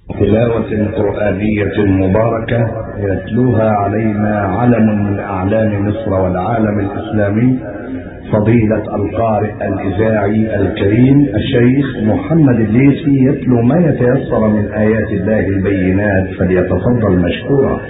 تلاوة قرآنية مباركة يتلوها علينا علم من أعلام مصر والعالم الإسلامي، فضيلة القارئ الإذاعي الكريم الشيخ محمد الليثي، يتلو ما يتيسر من آيات الله البينات، فليتفضل مشكورا.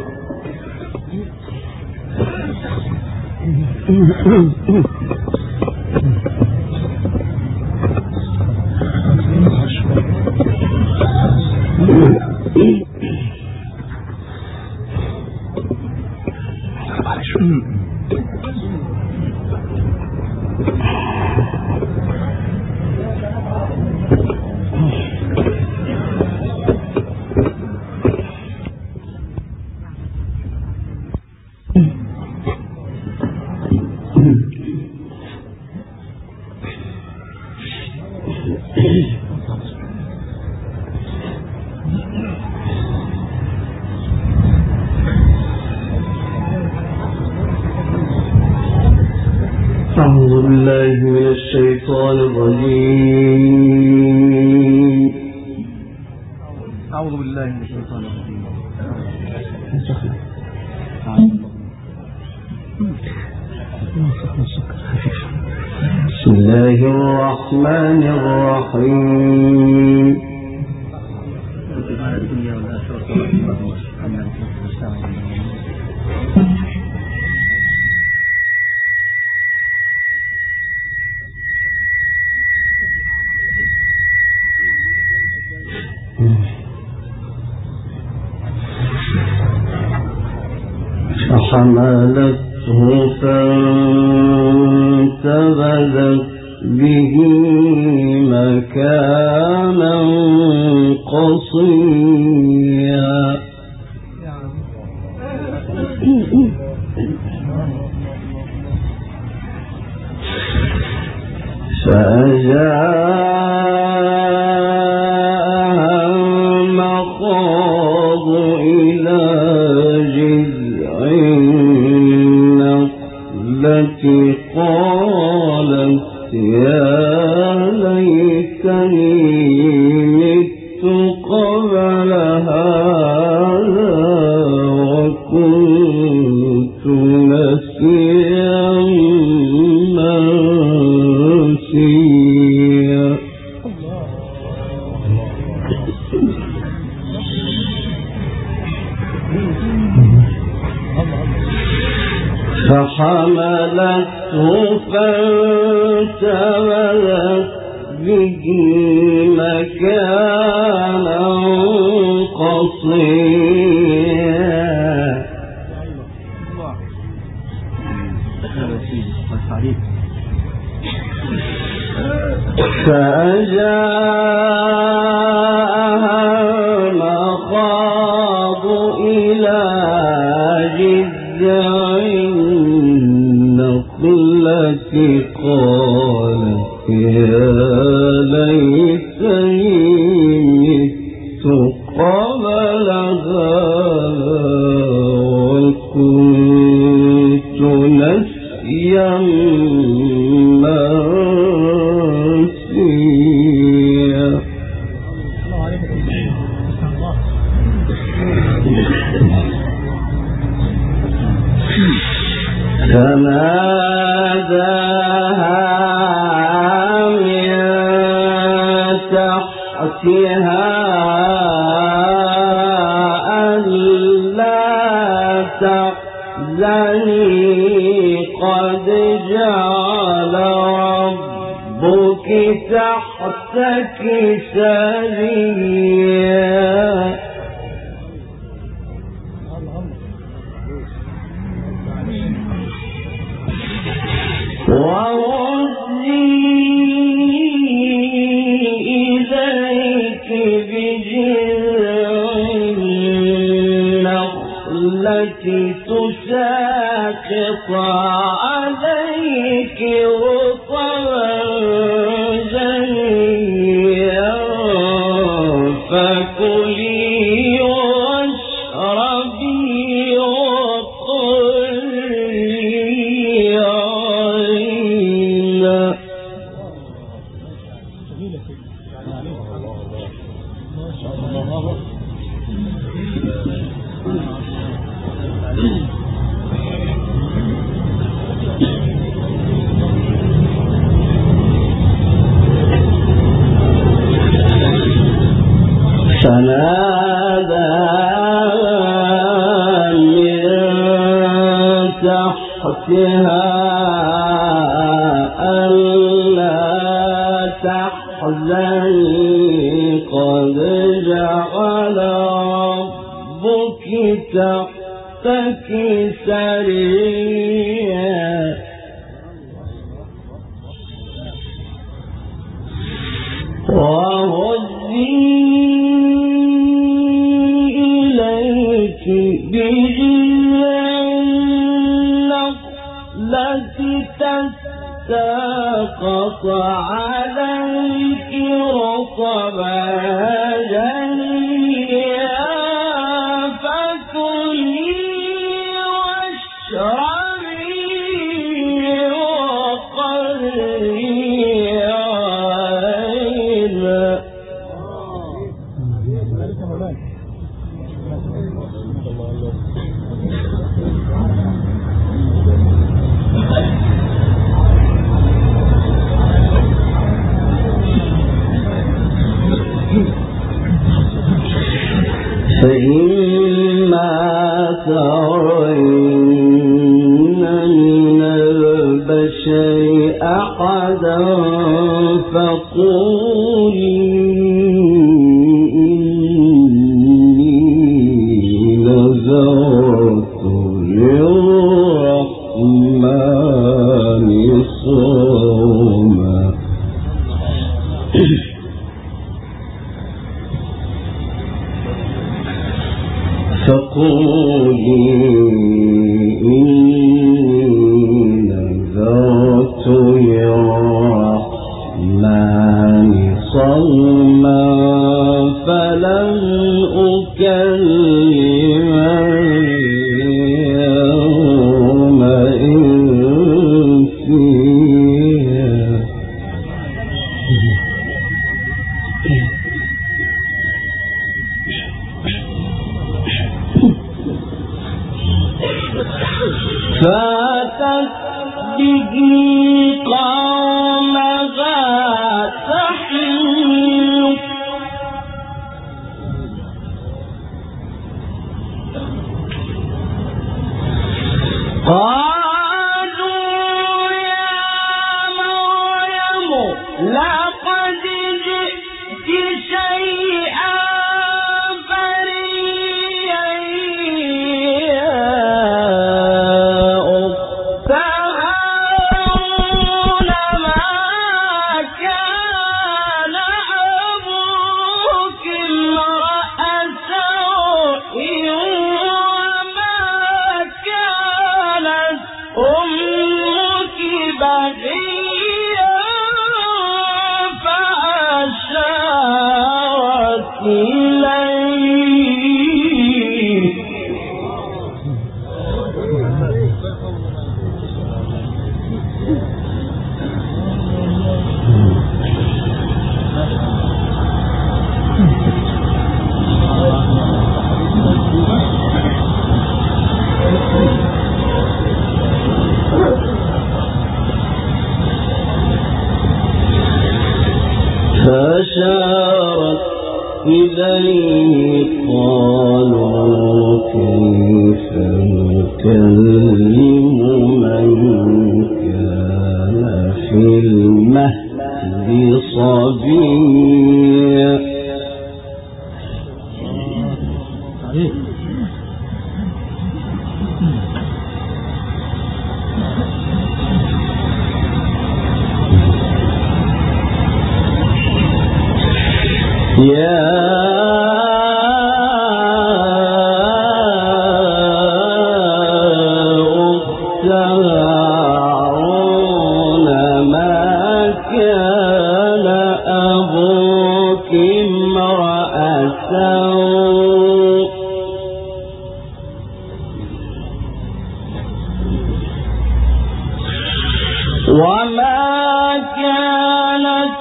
أعوذ بالله من الشيطان الرجيم. أعوذ بالله من الشيطان الرجيم. بسم الله الرحمن الرحيم. فحملته فانتبذت به مكانا قصيا. فأجاءها المخاض إلى جذع النخلة قالت يا ليتني مت قبل هذا وكنت نسيا منسيا. فحملته فانتبذت به مكانا قصيا. فأجاءها المخاض إلى جذع النخلة قالت يا ليتني مت قبل هذا وكنت نسيا منسيا. فناداها من تحتها ألا تحزني قد جعل ربك تحتك سريا. وهزي إليك بجذع النخلة تساقط عليك رطبا جنيا فكلي واشربي وقري عينا. ما شاء الله. فنادى من تحتها ألا تحزني قد جعل ربك تحتك سريا وهزي إليك بجذع النخلة تساقط عليك رطبا جنيا فكلي واشربي وقري فإما ترين من البشر أحدا فقولي إني نذرت للرحمن صوما فقولي إني نذرت للرحمن صوما فلن أكلم اليوم إنسيا فاتت به قومها تحمل قالوا يا مريم لقد جئت شيئا فريا فأشارت إليه قالوا كيف نكلم من كان في المهد صبيا يا أخت هارون ما كان أبوك امرأ سوء وما كانت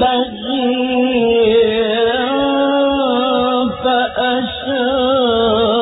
بغيا فأشار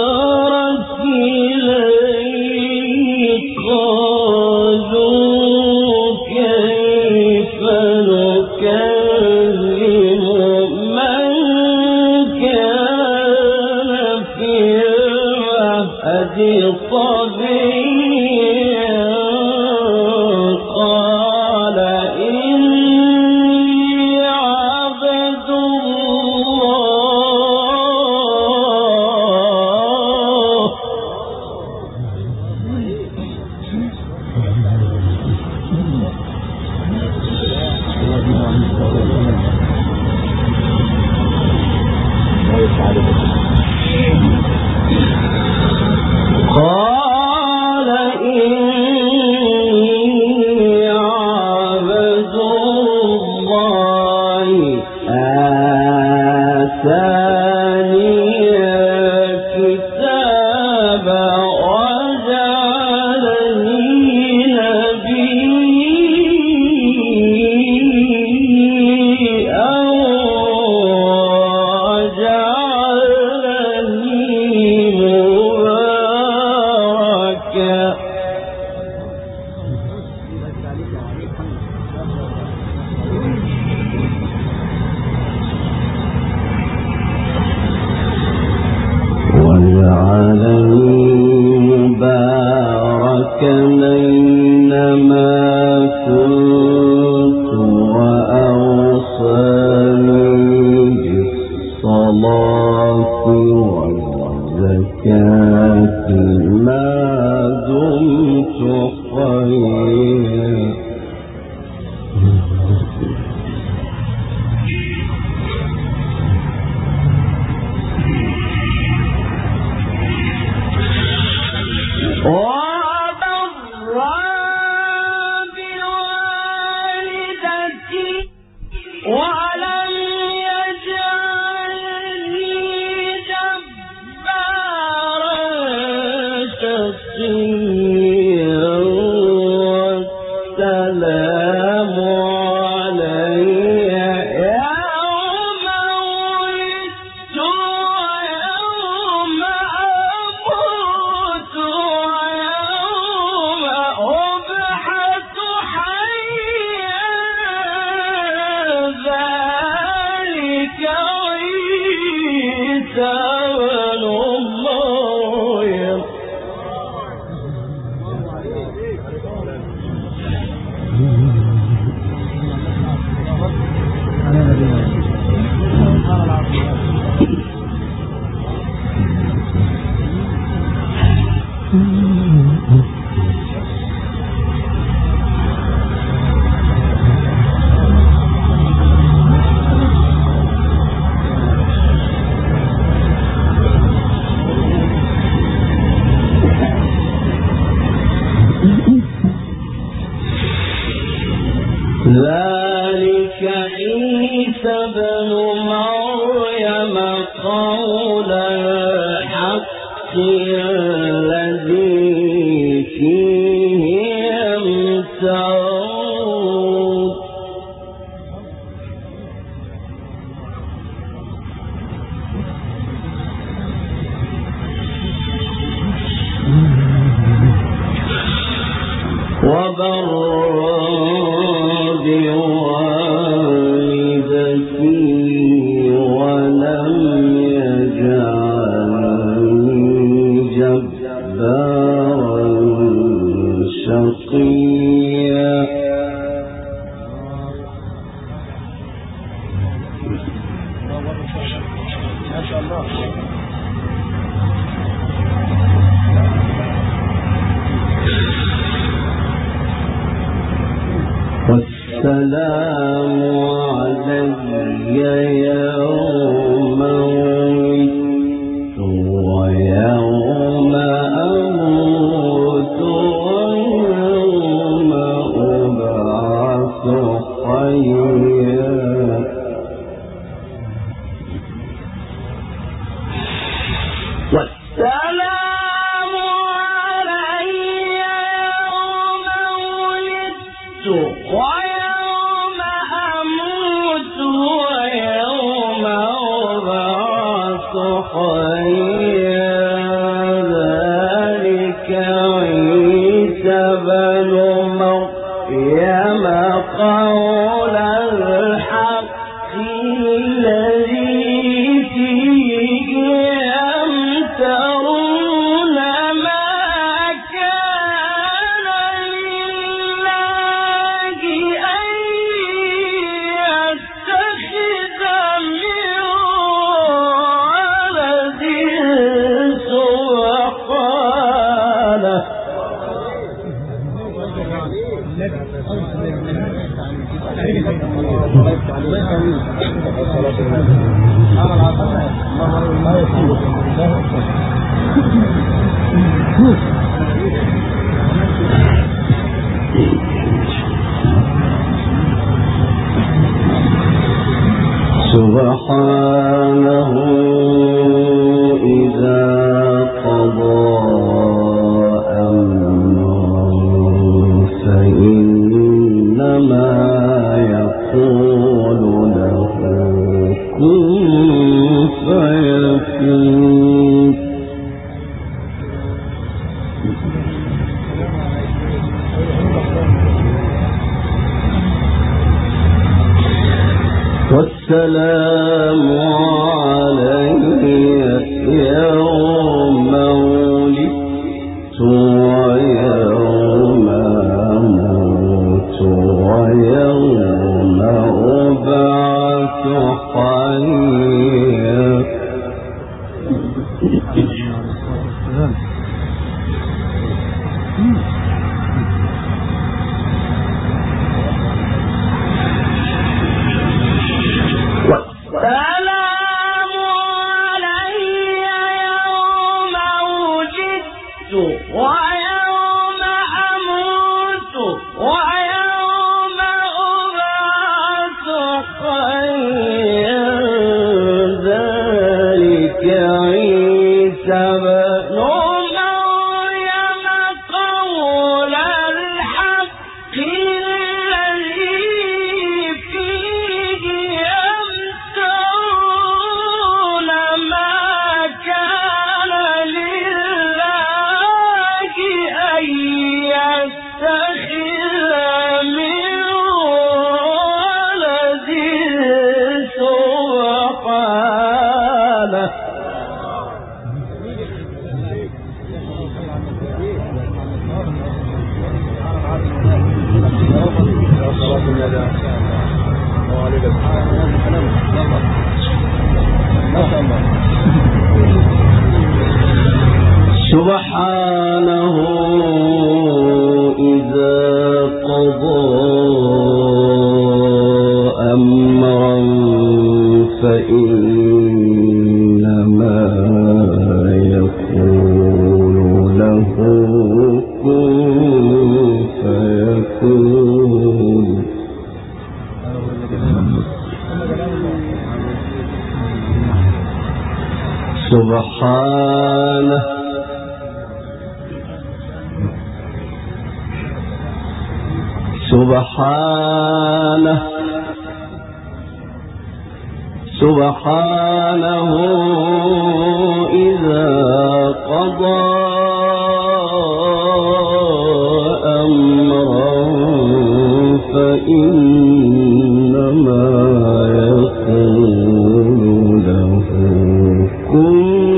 ذلك عيسى بن مريم قول الحق الذي فيه يمترون والسلام علي يوم ولدت ويوم أموت ويوم أبعث حيا والسلام علي يوم ولدت ويوم أموت ويوم أبعث حيا ذلك عيسى بن مريم قول الحق الذي فيه يمترون ما كان لله أن يتخذ من ولد سبحانه سبحانه إذا قضى أمرا فإنما يقول له كن فيكون. والسلام علي يوم ولدت ويوم أموت ويوم أبعث حيا. سبحانه إذا قضى أمرا فإنما يقول له كن فيكون. سبحانه سبحانه سبحانه إذا قضى أمرا فإنما يقول له كن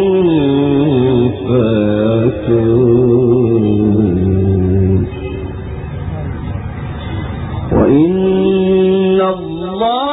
فيكون. وإن الله